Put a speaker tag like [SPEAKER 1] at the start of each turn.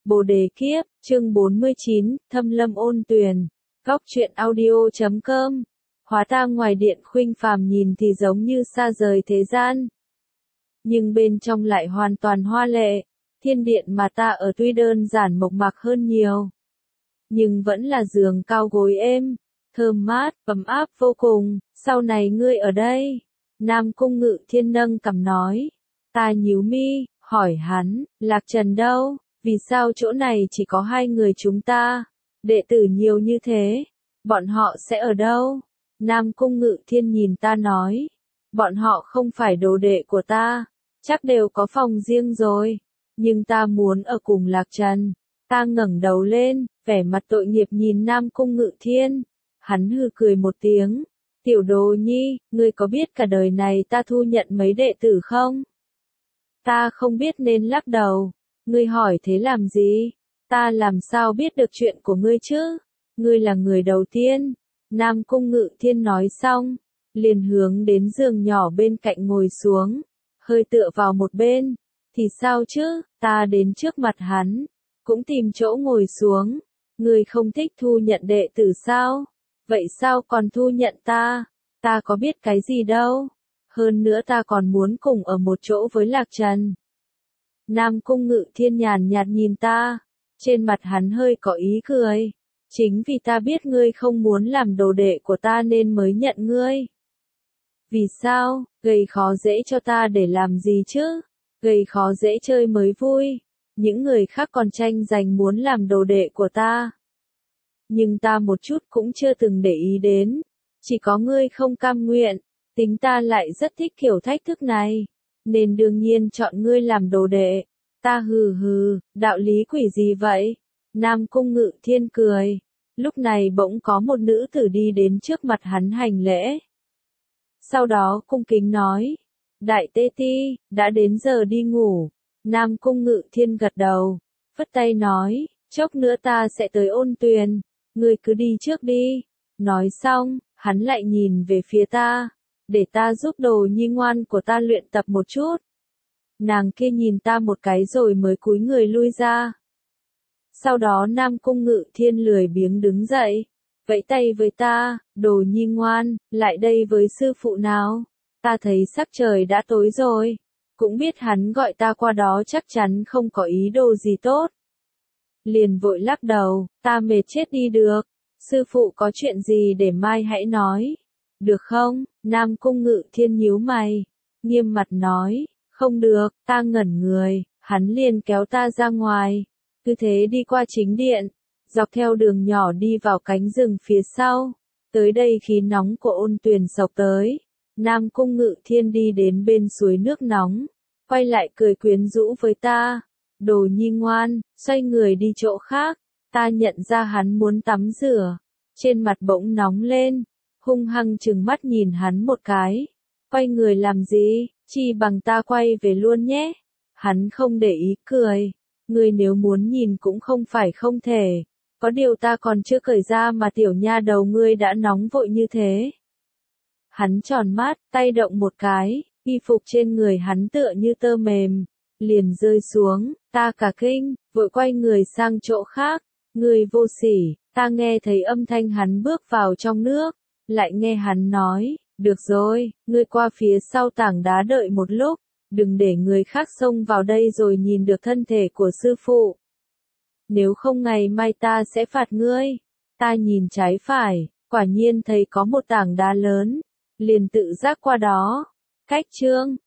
[SPEAKER 1] Bồ đề kiếp, chương 49, Thâm Lâm Ôn Tuyền. Góc truyện audio.com. Hóa ta ngoài điện khuynh phàm nhìn thì giống như xa rời thế gian, nhưng bên trong lại hoàn toàn hoa lệ. Thiên điện mà ta ở tuy đơn giản mộc mạc hơn nhiều, nhưng vẫn là giường cao gối êm, thơm mát, ấm áp vô cùng. Sau này ngươi ở đây? Nam Cung Ngự Thiên nâng cằm nói. Ta nhíu mi, hỏi hắn, Lạc Trần đâu? Vì sao chỗ này chỉ có hai người chúng ta? Đệ tử nhiều như thế, bọn họ sẽ ở đâu? Nam Cung Ngự Thiên nhìn ta nói, bọn họ không phải đồ đệ của ta, chắc đều có phòng riêng rồi, nhưng ta muốn ở cùng Lạc Trần. Ta ngẩng đầu lên, vẻ mặt tội nghiệp nhìn Nam Cung Ngự Thiên. Hắn hừ cười một tiếng, tiểu đồ nhi, ngươi có biết cả đời này ta thu nhận mấy đệ tử không? Ta không biết nên lắc đầu. Ngươi hỏi thế làm gì? Ta làm sao biết được chuyện của ngươi chứ? Ngươi là người đầu tiên. Nam Cung Ngự Thiên nói xong, liền hướng đến giường nhỏ bên cạnh ngồi xuống, hơi tựa vào một bên. Thì sao chứ? Ta đến trước mặt hắn, cũng tìm chỗ ngồi xuống. Ngươi không thích thu nhận đệ tử sao? Vậy sao còn thu nhận ta? Ta có biết cái gì đâu. Hơn nữa ta còn muốn cùng ở một chỗ với Lạc Trần. Nam Cung Ngự Thiên nhàn nhạt nhìn ta, trên mặt hắn hơi có ý cười. Chính vì ta biết ngươi không muốn làm đồ đệ của ta nên mới nhận ngươi. Vì sao? Gây khó dễ cho ta để làm gì chứ? Gây khó dễ chơi mới vui. Những người khác còn tranh giành muốn làm đồ đệ của ta, nhưng ta một chút cũng chưa từng để ý đến. Chỉ có ngươi không cam nguyện, tính ta lại rất thích kiểu thách thức này, nên đương nhiên chọn ngươi làm đồ đệ. Ta hừ hừ, đạo lý quỷ gì vậy? Nam Cung Ngự Thiên cười. Lúc này bỗng có một nữ tử đi đến trước mặt hắn hành lễ. Sau đó cung kính nói, Đại Tê Ti, đã đến giờ đi ngủ. Nam Cung Ngự Thiên gật đầu, phất tay nói, chốc nữa ta sẽ tới Ôn Tuyền, ngươi cứ đi trước đi. Nói xong, hắn lại nhìn về phía ta, để ta giúp đồ nhi ngoan của ta luyện tập một chút. Nàng kia nhìn ta một cái rồi mới cúi người lui ra. Sau đó Nam Cung Ngự Thiên lười biếng đứng dậy, vẫy tay với ta, đồ nhi ngoan, lại đây với sư phụ nào. Ta thấy sắc trời đã tối rồi, cũng biết hắn gọi ta qua đó chắc chắn không có ý đồ gì tốt. Liền vội lắc đầu, ta mệt chết đi được. Sư phụ có chuyện gì để mai hãy nói, được không? Nam Cung Ngự Thiên nhíu mày, nghiêm mặt nói, không được. Ta ngẩn người, hắn liền kéo ta ra ngoài, cứ thế đi qua chính điện, dọc theo đường nhỏ đi vào cánh rừng phía sau. Tới đây khí nóng của Ôn Tuyền sộc tới. Nam Cung Ngự Thiên đi đến bên suối nước nóng, quay lại cười quyến rũ với ta, đồ nhi ngoan, xoay người đi chỗ khác. Ta nhận ra hắn muốn tắm rửa, trên mặt bỗng nóng lên, hung hăng trừng mắt nhìn hắn một cái. Quay người làm gì? Chi bằng ta quay về luôn nhé. Hắn không để ý cười, ngươi nếu muốn nhìn cũng không phải không thể. Có điều ta còn chưa cởi ra mà tiểu nha đầu ngươi đã nóng vội như thế. Hắn tròn mắt, tay động một cái, y phục trên người hắn tựa như tơ mềm, liền rơi xuống. Ta cả kinh, vội quay người sang chỗ khác. Ngươi vô sỉ. Ta nghe thấy âm thanh hắn bước vào trong nước, lại nghe hắn nói, được rồi, ngươi qua phía sau tảng đá đợi một lúc, đừng để người khác xông vào đây rồi nhìn được thân thể của sư phụ. Nếu không ngày mai ta sẽ phạt ngươi. Ta nhìn trái phải, quả nhiên thấy có một tảng đá lớn, liền tự giác qua đó. Cách chương